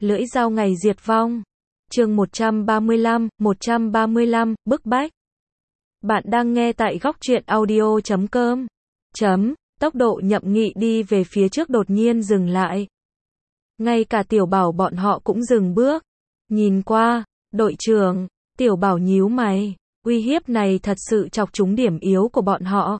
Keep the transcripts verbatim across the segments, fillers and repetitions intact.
Lưỡi dao ngày diệt vong. Chương một trăm ba mươi lăm, một trăm ba mươi lăm, bức bách. Bạn đang nghe tại góc truyện audio chấm com. Chấm, tốc độ Nhậm Nghị đi về phía trước đột nhiên dừng lại. Ngay cả Tiểu Bảo bọn họ cũng dừng bước. Nhìn qua, đội trưởng, Tiểu Bảo nhíu mày, uy hiếp này thật sự chọc trúng điểm yếu của bọn họ.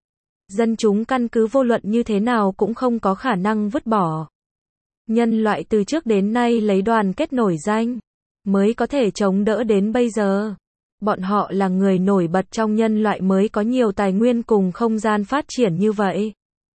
Dân chúng căn cứ vô luận như thế nào cũng không có khả năng vứt bỏ. Nhân loại từ trước đến nay lấy đoàn kết nổi danh, mới có thể chống đỡ đến bây giờ. Bọn họ là người nổi bật trong nhân loại mới có nhiều tài nguyên cùng không gian phát triển như vậy.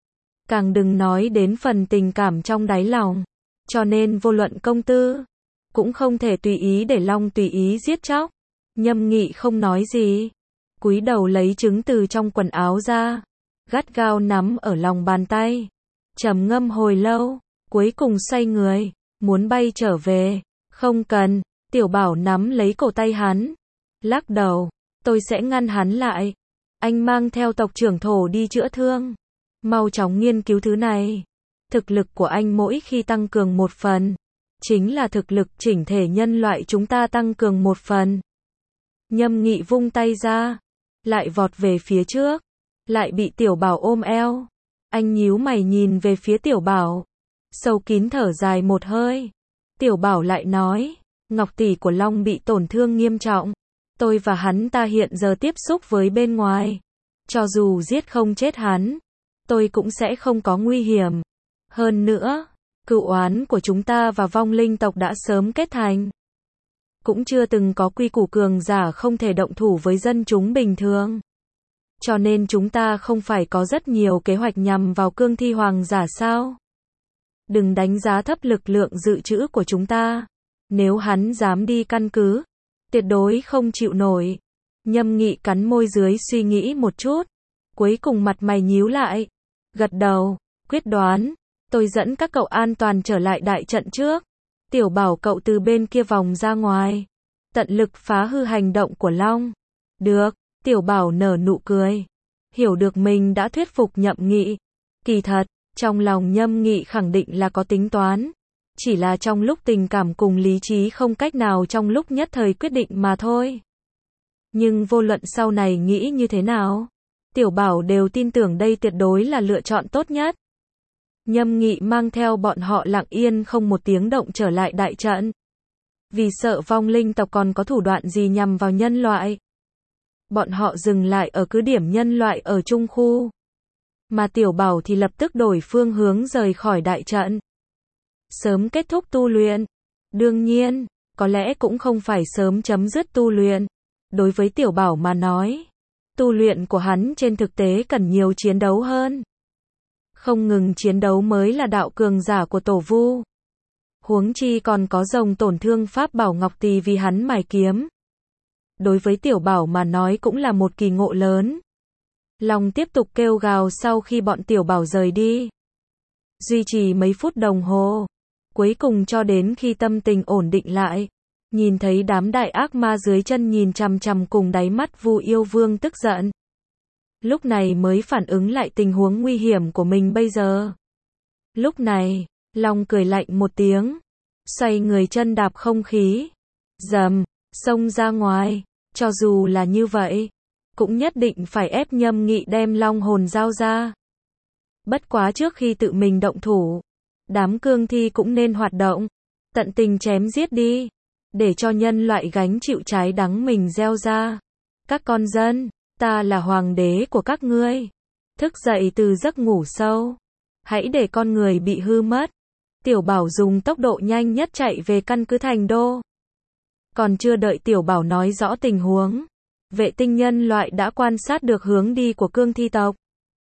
Càng đừng nói đến phần tình cảm trong đáy lòng. Cho nên vô luận công tư, cũng không thể tùy ý để Long tùy ý giết chóc. Nhâm Nghị không nói gì. Cúi đầu lấy trứng từ trong quần áo ra. Gắt gao nắm ở lòng bàn tay. Trầm ngâm hồi lâu. Cuối cùng xoay người. Muốn bay trở về. Không cần. Tiểu Bảo nắm lấy cổ tay hắn. Lắc đầu. Tôi sẽ ngăn hắn lại. Anh mang theo tộc trưởng thổ đi chữa thương. Mau chóng nghiên cứu thứ này. Thực lực của anh mỗi khi tăng cường một phần, chính là thực lực chỉnh thể nhân loại chúng ta tăng cường một phần. Nhâm Nghị vung tay ra, lại vọt về phía trước, lại bị Tiểu Bảo ôm eo. Anh nhíu mày nhìn về phía Tiểu Bảo, sâu kín thở dài một hơi. Tiểu Bảo lại nói, Ngọc tỷ của Long bị tổn thương nghiêm trọng. Tôi và hắn ta hiện giờ tiếp xúc với bên ngoài. Cho dù giết không chết hắn, tôi cũng sẽ không có nguy hiểm. Hơn nữa, cựu oán của chúng ta và vong linh tộc đã sớm kết thành. Cũng chưa từng có quy củ cường giả không thể động thủ với dân chúng bình thường. Cho nên chúng ta không phải có rất nhiều kế hoạch nhằm vào cương thi hoàng giả sao? Đừng đánh giá thấp lực lượng dự trữ của chúng ta. Nếu hắn dám đi căn cứ, tuyệt đối không chịu nổi. Nhâm Nghị cắn môi dưới suy nghĩ một chút. Cuối cùng mặt mày nhíu lại. Gật đầu, quyết đoán. Tôi dẫn các cậu an toàn trở lại đại trận trước. Tiểu Bảo cậu từ bên kia vòng ra ngoài. Tận lực phá hư hành động của Long. Được, Tiểu Bảo nở nụ cười. Hiểu được mình đã thuyết phục Nhậm Nghị. Kỳ thật, trong lòng Nhâm Nghị khẳng định là có tính toán. Chỉ là trong lúc tình cảm cùng lý trí không cách nào trong lúc nhất thời quyết định mà thôi. Nhưng vô luận sau này nghĩ như thế nào, Tiểu Bảo đều tin tưởng đây tuyệt đối là lựa chọn tốt nhất. Nhâm Nghị mang theo bọn họ lặng yên không một tiếng động trở lại đại trận. Vì sợ vong linh tộc còn có thủ đoạn gì nhằm vào nhân loại. Bọn họ dừng lại ở cứ điểm nhân loại ở trung khu. Mà Tiểu Bảo thì lập tức đổi phương hướng rời khỏi đại trận. Sớm kết thúc tu luyện. Đương nhiên, có lẽ cũng không phải sớm chấm dứt tu luyện. Đối với Tiểu Bảo mà nói, tu luyện của hắn trên thực tế cần nhiều chiến đấu hơn. Không ngừng chiến đấu mới là đạo cường giả của Tổ Vu. Huống chi còn có rồng tổn thương pháp bảo Ngọc Tỳ vì hắn mài kiếm. Đối với Tiểu Bảo mà nói cũng là một kỳ ngộ lớn. Long tiếp tục kêu gào sau khi bọn Tiểu Bảo rời đi. Duy trì mấy phút đồng hồ. Cuối cùng cho đến khi tâm tình ổn định lại. Nhìn thấy đám đại ác ma dưới chân nhìn chằm chằm cùng đáy mắt Vu Yêu Vương tức giận. Lúc này mới phản ứng lại tình huống nguy hiểm của mình bây giờ. Lúc này, Long cười lạnh một tiếng. Xoay người chân đạp không khí. Dầm, xông ra ngoài. Cho dù là như vậy, cũng nhất định phải ép Nhâm Nghị đem long hồn giao ra. Bất quá trước khi tự mình động thủ, đám cương thi cũng nên hoạt động. Tận tình chém giết đi. Để cho nhân loại gánh chịu trái đắng mình gieo ra. Các con dân, ta là hoàng đế của các ngươi. Thức dậy từ giấc ngủ sâu. Hãy để con người bị hư mất. Tiểu Bảo dùng tốc độ nhanh nhất chạy về căn cứ thành đô. Còn chưa đợi Tiểu Bảo nói rõ tình huống, vệ tinh nhân loại đã quan sát được hướng đi của cương thi tộc.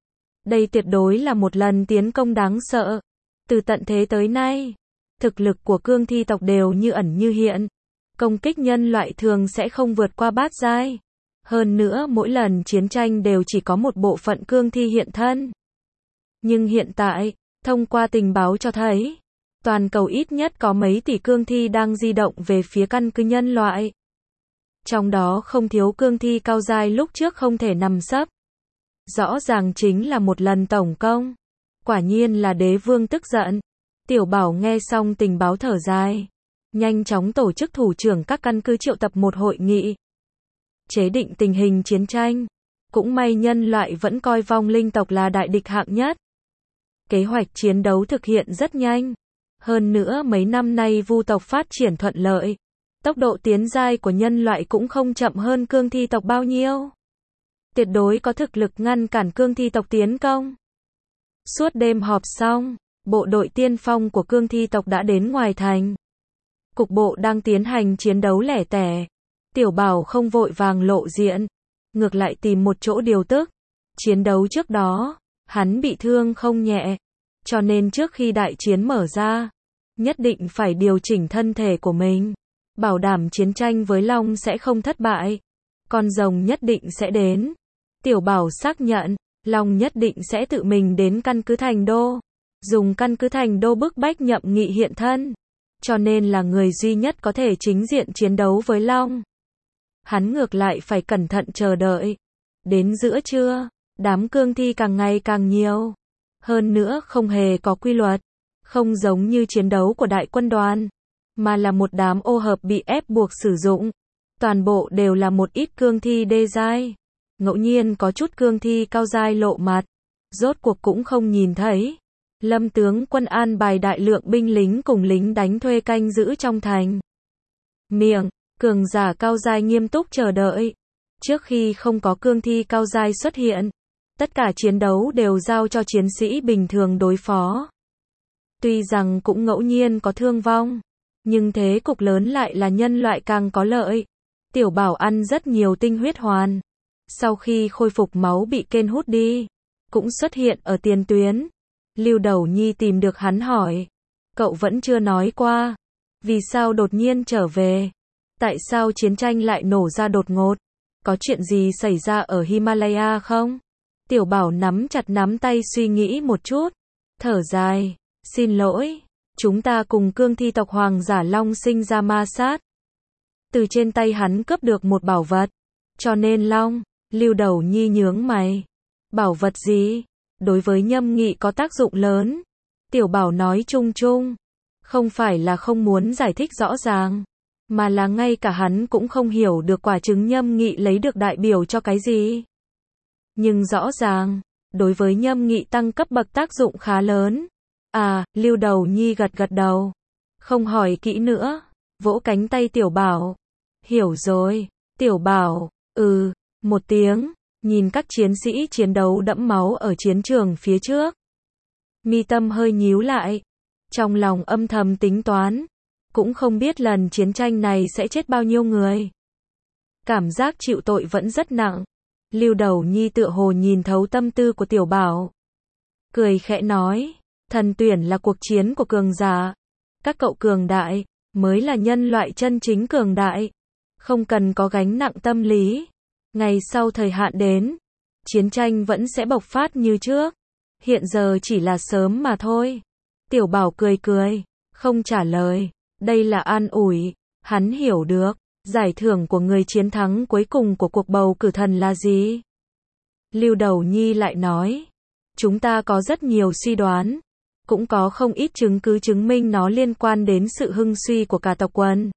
Đây tuyệt đối là một lần tiến công đáng sợ. Từ tận thế tới nay, thực lực của cương thi tộc đều như ẩn như hiện. Công kích nhân loại thường sẽ không vượt qua bát giai. Hơn nữa mỗi lần chiến tranh đều chỉ có một bộ phận cương thi hiện thân. Nhưng hiện tại, thông qua tình báo cho thấy, toàn cầu ít nhất có mấy tỷ cương thi đang di động về phía căn cứ nhân loại. Trong đó không thiếu cương thi cao giai lúc trước không thể nằm sấp. Rõ ràng chính là một lần tổng công. Quả nhiên là đế vương tức giận. Tiểu Bảo nghe xong tình báo thở dài. nhanh chóng tổ chức thủ trưởng các căn cứ triệu tập một hội nghị, chế định tình hình chiến tranh. Cũng may nhân loại vẫn coi vong linh tộc là đại địch hạng nhất. Kế hoạch chiến đấu thực hiện rất nhanh. Hơn nữa mấy năm nay vu tộc phát triển thuận lợi. Tốc độ tiến giai của nhân loại cũng không chậm hơn cương thi tộc bao nhiêu. Tuyệt đối có thực lực ngăn cản cương thi tộc tiến công. Suốt đêm họp xong, bộ đội tiên phong của cương thi tộc đã đến ngoài thành. Cục bộ đang tiến hành chiến đấu lẻ tẻ. Tiểu Bảo không vội vàng lộ diện, ngược lại tìm một chỗ điều tức. Chiến đấu trước đó, hắn bị thương không nhẹ, cho nên trước khi đại chiến mở ra, nhất định phải điều chỉnh thân thể của mình, bảo đảm chiến tranh với Long sẽ không thất bại. Con rồng nhất định sẽ đến. Tiểu Bảo xác nhận, Long nhất định sẽ tự mình đến căn cứ thành đô, dùng căn cứ thành đô bức bách Nhậm Nghị hiện thân, cho nên là người duy nhất có thể chính diện chiến đấu với Long. Hắn ngược lại phải cẩn thận chờ đợi. Đến giữa trưa, đám cương thi càng ngày càng nhiều. Hơn nữa không hề có quy luật, không giống như chiến đấu của đại quân đoàn, mà là một đám ô hợp bị ép buộc sử dụng. Toàn bộ đều là một ít cương thi đê giai. Ngẫu nhiên có chút cương thi cao giai lộ mặt. Rốt cuộc cũng không nhìn thấy. Lâm tướng quân an bài đại lượng binh lính cùng lính đánh thuê canh giữ trong thành. Miệng, cường giả cao giai nghiêm túc chờ đợi. Trước khi không có cương thi cao giai xuất hiện, tất cả chiến đấu đều giao cho chiến sĩ bình thường đối phó. Tuy rằng cũng ngẫu nhiên có thương vong, nhưng thế cục lớn lại là nhân loại càng có lợi. Tiểu Bảo ăn rất nhiều tinh huyết hoàn. Sau khi khôi phục máu bị kên hút đi, cũng xuất hiện ở tiền tuyến. Lưu Đầu Nhi tìm được hắn hỏi. Cậu vẫn chưa nói qua. Vì sao đột nhiên trở về? Tại sao chiến tranh lại nổ ra đột ngột? Có chuyện gì xảy ra ở Himalaya không? Tiểu Bảo nắm chặt nắm tay suy nghĩ một chút. Thở dài. Xin lỗi. Chúng ta cùng cương thi tộc Hoàng giả Long sinh ra ma sát. Từ trên tay hắn cướp được một bảo vật. Cho nên Long. Lưu Đầu Nhi nhướng mày. Bảo vật gì? Đối với Nhâm Nghị có tác dụng lớn. Tiểu Bảo nói chung chung. Không phải là không muốn giải thích rõ ràng, mà là ngay cả hắn cũng không hiểu được quả trứng Nhâm Nghị lấy được đại biểu cho cái gì. Nhưng rõ ràng, đối với Nhâm Nghị tăng cấp bậc tác dụng khá lớn. À, Lưu Đầu Nhi gật gật đầu. Không hỏi kỹ nữa, vỗ cánh tay Tiểu Bảo. Hiểu rồi. Tiểu Bảo, ừ, một tiếng, nhìn các chiến sĩ chiến đấu đẫm máu ở chiến trường phía trước. Mi tâm hơi nhíu lại. Trong lòng âm thầm tính toán. Cũng không biết lần chiến tranh này sẽ chết bao nhiêu người. Cảm giác chịu tội vẫn rất nặng. Lưu Đầu Nhi tựa hồ nhìn thấu tâm tư của Tiểu Bảo. Cười khẽ nói. Thần tuyển là cuộc chiến của cường giả. Các cậu cường đại, mới là nhân loại chân chính cường đại. Không cần có gánh nặng tâm lý. Ngày sau thời hạn đến, chiến tranh vẫn sẽ bộc phát như trước. Hiện giờ chỉ là sớm mà thôi. Tiểu Bảo cười cười, không trả lời. Đây là an ủi. Hắn hiểu được, giải thưởng của người chiến thắng cuối cùng của cuộc bầu cử thần là gì. Lưu Đầu Nhi lại nói. Chúng ta có rất nhiều suy đoán. Cũng có không ít chứng cứ chứng minh nó liên quan đến sự hưng suy của cả tộc quần.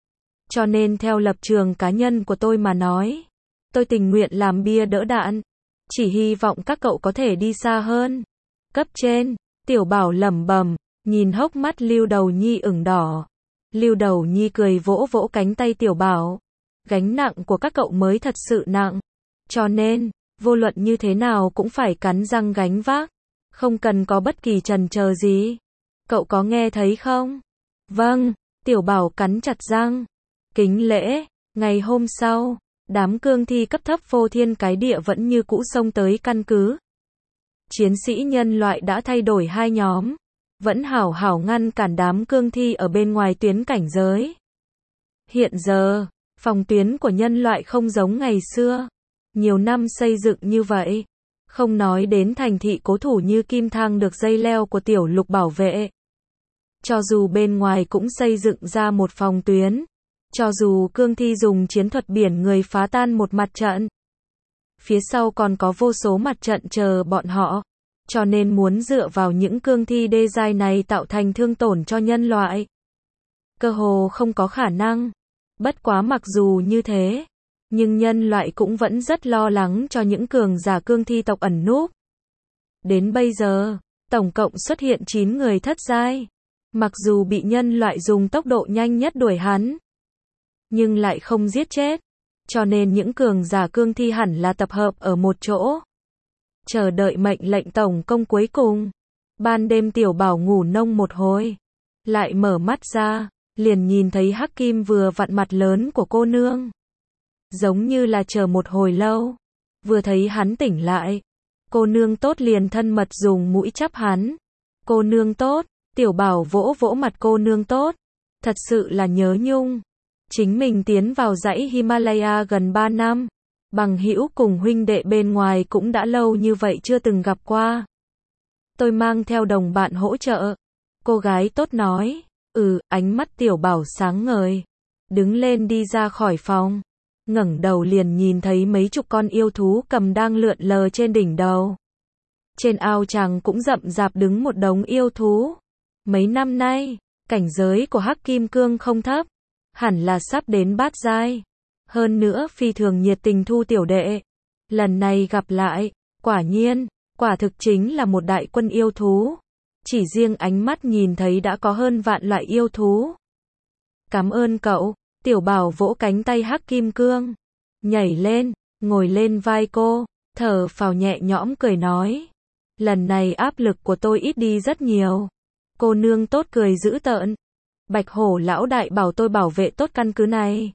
Cho nên theo lập trường cá nhân của tôi mà nói, tôi tình nguyện làm bia đỡ đạn. Chỉ hy vọng các cậu có thể đi xa hơn. Cấp trên, Tiểu Bảo lẩm bẩm, nhìn hốc mắt Lưu Đầu Nhi ửng đỏ. Lưu Đầu Nhi cười vỗ vỗ cánh tay Tiểu Bảo. Gánh nặng của các cậu mới thật sự nặng. Cho nên, vô luận như thế nào cũng phải cắn răng gánh vác. Không cần có bất kỳ chần chờ gì. Cậu có nghe thấy không? Vâng, Tiểu Bảo cắn chặt răng. Kính lễ. Ngày hôm sau, đám cương thi cấp thấp phô thiên cái địa vẫn như cũ xông tới căn cứ. Chiến sĩ nhân loại đã thay đổi hai nhóm. Vẫn hảo hảo ngăn cản đám cương thi ở bên ngoài tuyến cảnh giới. Hiện giờ, phòng tuyến của nhân loại không giống ngày xưa. Nhiều năm xây dựng như vậy. Không nói đến thành thị cố thủ như kim thang được dây leo của tiểu lục bảo vệ. Cho dù bên ngoài cũng xây dựng ra một phòng tuyến. Cho dù cương thi dùng chiến thuật biển người phá tan một mặt trận. Phía sau còn có vô số mặt trận chờ bọn họ. Cho nên muốn dựa vào những cương thi đê giai này tạo thành thương tổn cho nhân loại. cơ hồ không có khả năng. Bất quá mặc dù như thế, nhưng nhân loại cũng vẫn rất lo lắng cho những cường giả cương thi tộc ẩn núp. Đến bây giờ, tổng cộng xuất hiện chín người thất giai. Mặc dù bị nhân loại dùng tốc độ nhanh nhất đuổi hắn, nhưng lại không giết chết. Cho nên những cường giả cương thi hẳn là tập hợp ở một chỗ, chờ đợi mệnh lệnh tổng công cuối cùng. Ban đêm Tiểu Bảo ngủ nông một hồi, lại mở mắt ra, liền nhìn thấy Hắc Kim vừa vặn mặt lớn của cô nương. Giống như là chờ một hồi lâu, vừa thấy hắn tỉnh lại, cô nương tốt liền thân mật dùng mũi chắp hắn. Cô nương tốt, Tiểu Bảo vỗ vỗ mặt cô nương tốt, thật sự là nhớ nhung. Chính mình tiến vào dãy Himalaya gần ba năm, bằng hữu cùng huynh đệ bên ngoài cũng đã lâu như vậy chưa từng gặp qua. Tôi mang theo đồng bạn hỗ trợ. Cô gái tốt nói, ừ, ánh mắt Tiểu Bảo sáng ngời. Đứng lên đi ra khỏi phòng, ngẩng đầu liền nhìn thấy mấy chục con yêu thú cầm đang lượn lờ trên đỉnh đầu. Trên ao tràng cũng rậm rạp đứng một đống yêu thú. Mấy năm nay, cảnh giới của Hắc Kim Cương không thấp, hẳn là sắp đến bát giai. Hơn nữa phi thường nhiệt tình thu tiểu đệ. Lần này gặp lại, quả nhiên, quả thực chính là một đại quân yêu thú. Chỉ riêng ánh mắt nhìn thấy đã có hơn vạn loại yêu thú. Cảm ơn cậu, Tiểu Bảo vỗ cánh tay Hắc Kim Cương, nhảy lên, ngồi lên vai cô, thở phào nhẹ nhõm cười nói. Lần này áp lực của tôi ít đi rất nhiều. Cô nương tốt cười dữ tợn. Bạch Hổ lão đại bảo tôi bảo vệ tốt căn cứ này.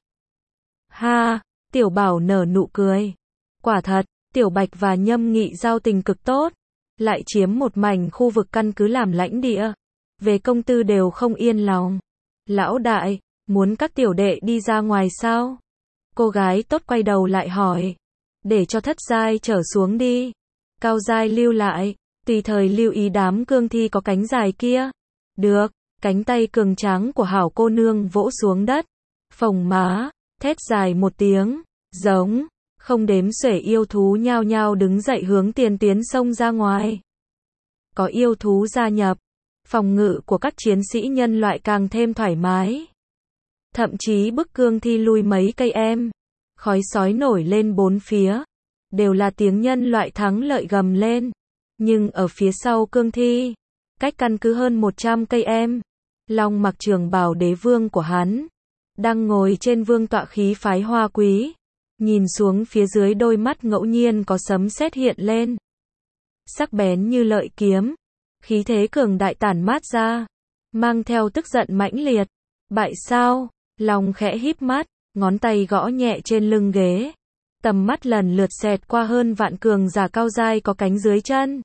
Ha, Tiểu Bảo nở nụ cười. Quả thật, Tiểu Bạch và Nhâm Nghị giao tình cực tốt, lại chiếm một mảnh khu vực căn cứ làm lãnh địa. Về công tư đều không yên lòng. Lão đại, muốn các tiểu đệ đi ra ngoài sao? Cô gái tốt quay đầu lại hỏi. Để cho thất giai trở xuống đi. Cao giai lưu lại, tùy thời lưu ý đám cương thi có cánh dài kia. Được, cánh tay cường tráng của hảo cô nương vỗ xuống đất. Phồng má, thét dài một tiếng, giống, không đếm xuể yêu thú nhao nhao đứng dậy hướng tiền tuyến xông ra ngoài. Có yêu thú gia nhập, phòng ngự của các chiến sĩ nhân loại càng thêm thoải mái. Thậm chí bức cương thi lui mấy cây em. Khói sói nổi lên bốn phía. Đều là tiếng nhân loại thắng lợi gầm lên. Nhưng ở phía sau cương thi, cách căn cứ hơn một trăm cây em, Long mặc trường bào đế vương của hắn, đang ngồi trên vương tọa khí phái hoa quý. Nhìn xuống phía dưới đôi mắt ngẫu nhiên có sấm sét hiện lên. Sắc bén như lợi kiếm. Khí thế cường đại tản mát ra. Mang theo tức giận mãnh liệt. Bại sao? Long khẽ híp mắt, ngón tay gõ nhẹ trên lưng ghế. Tầm mắt lần lượt xẹt qua hơn vạn cường giả cao giai có cánh dưới chân.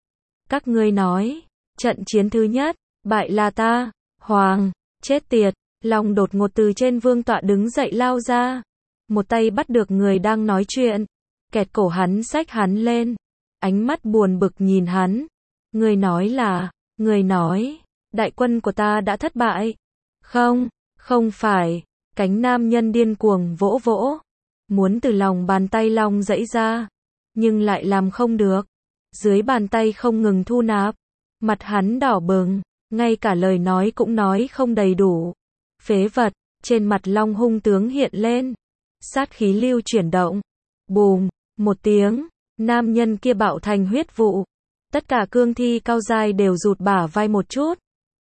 Các ngươi nói, trận chiến thứ nhất, bại là ta, Hoàng, chết tiệt. Long đột ngột từ trên vương tọa đứng dậy lao ra. Một tay bắt được người đang nói chuyện, kẹt cổ hắn xách hắn lên. Ánh mắt buồn bực nhìn hắn. Người nói là, người nói, đại quân của ta đã thất bại. Không, không phải, cánh nam nhân điên cuồng vỗ vỗ. Muốn từ lòng bàn tay Long dãy ra, nhưng lại làm không được. Dưới bàn tay không ngừng thu nạp. Mặt hắn đỏ bừng, ngay cả lời nói cũng nói không đầy đủ. Phế vật, trên mặt Long hung tướng hiện lên. Sát khí lưu chuyển động. Bùm, một tiếng, nam nhân kia bạo thành huyết vụ. Tất cả cương thi cao giai đều rụt bả vai một chút.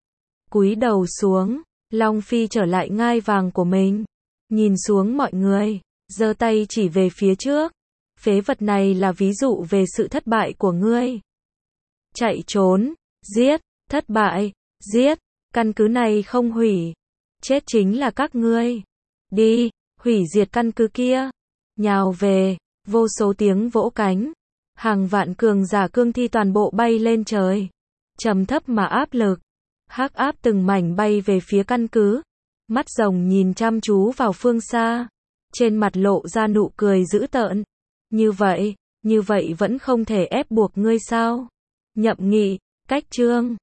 Cúi đầu xuống, Long phi trở lại ngai vàng của mình. Nhìn xuống mọi người, giơ tay chỉ về phía trước. Phế vật này là ví dụ về sự thất bại của ngươi. Chạy trốn, giết, thất bại, giết, căn cứ này không hủy. Chết chính là các ngươi. Đi, hủy diệt căn cứ kia. Nhào về, vô số tiếng vỗ cánh. Hàng vạn cường giả cương thi toàn bộ bay lên trời. Trầm thấp mà áp lực. Hắc áp từng mảnh bay về phía căn cứ. Mắt rồng nhìn chăm chú vào phương xa. Trên mặt lộ ra nụ cười dữ tợn. Như vậy, như vậy vẫn không thể ép buộc ngươi sao? Nhậm Nghị, cách chương.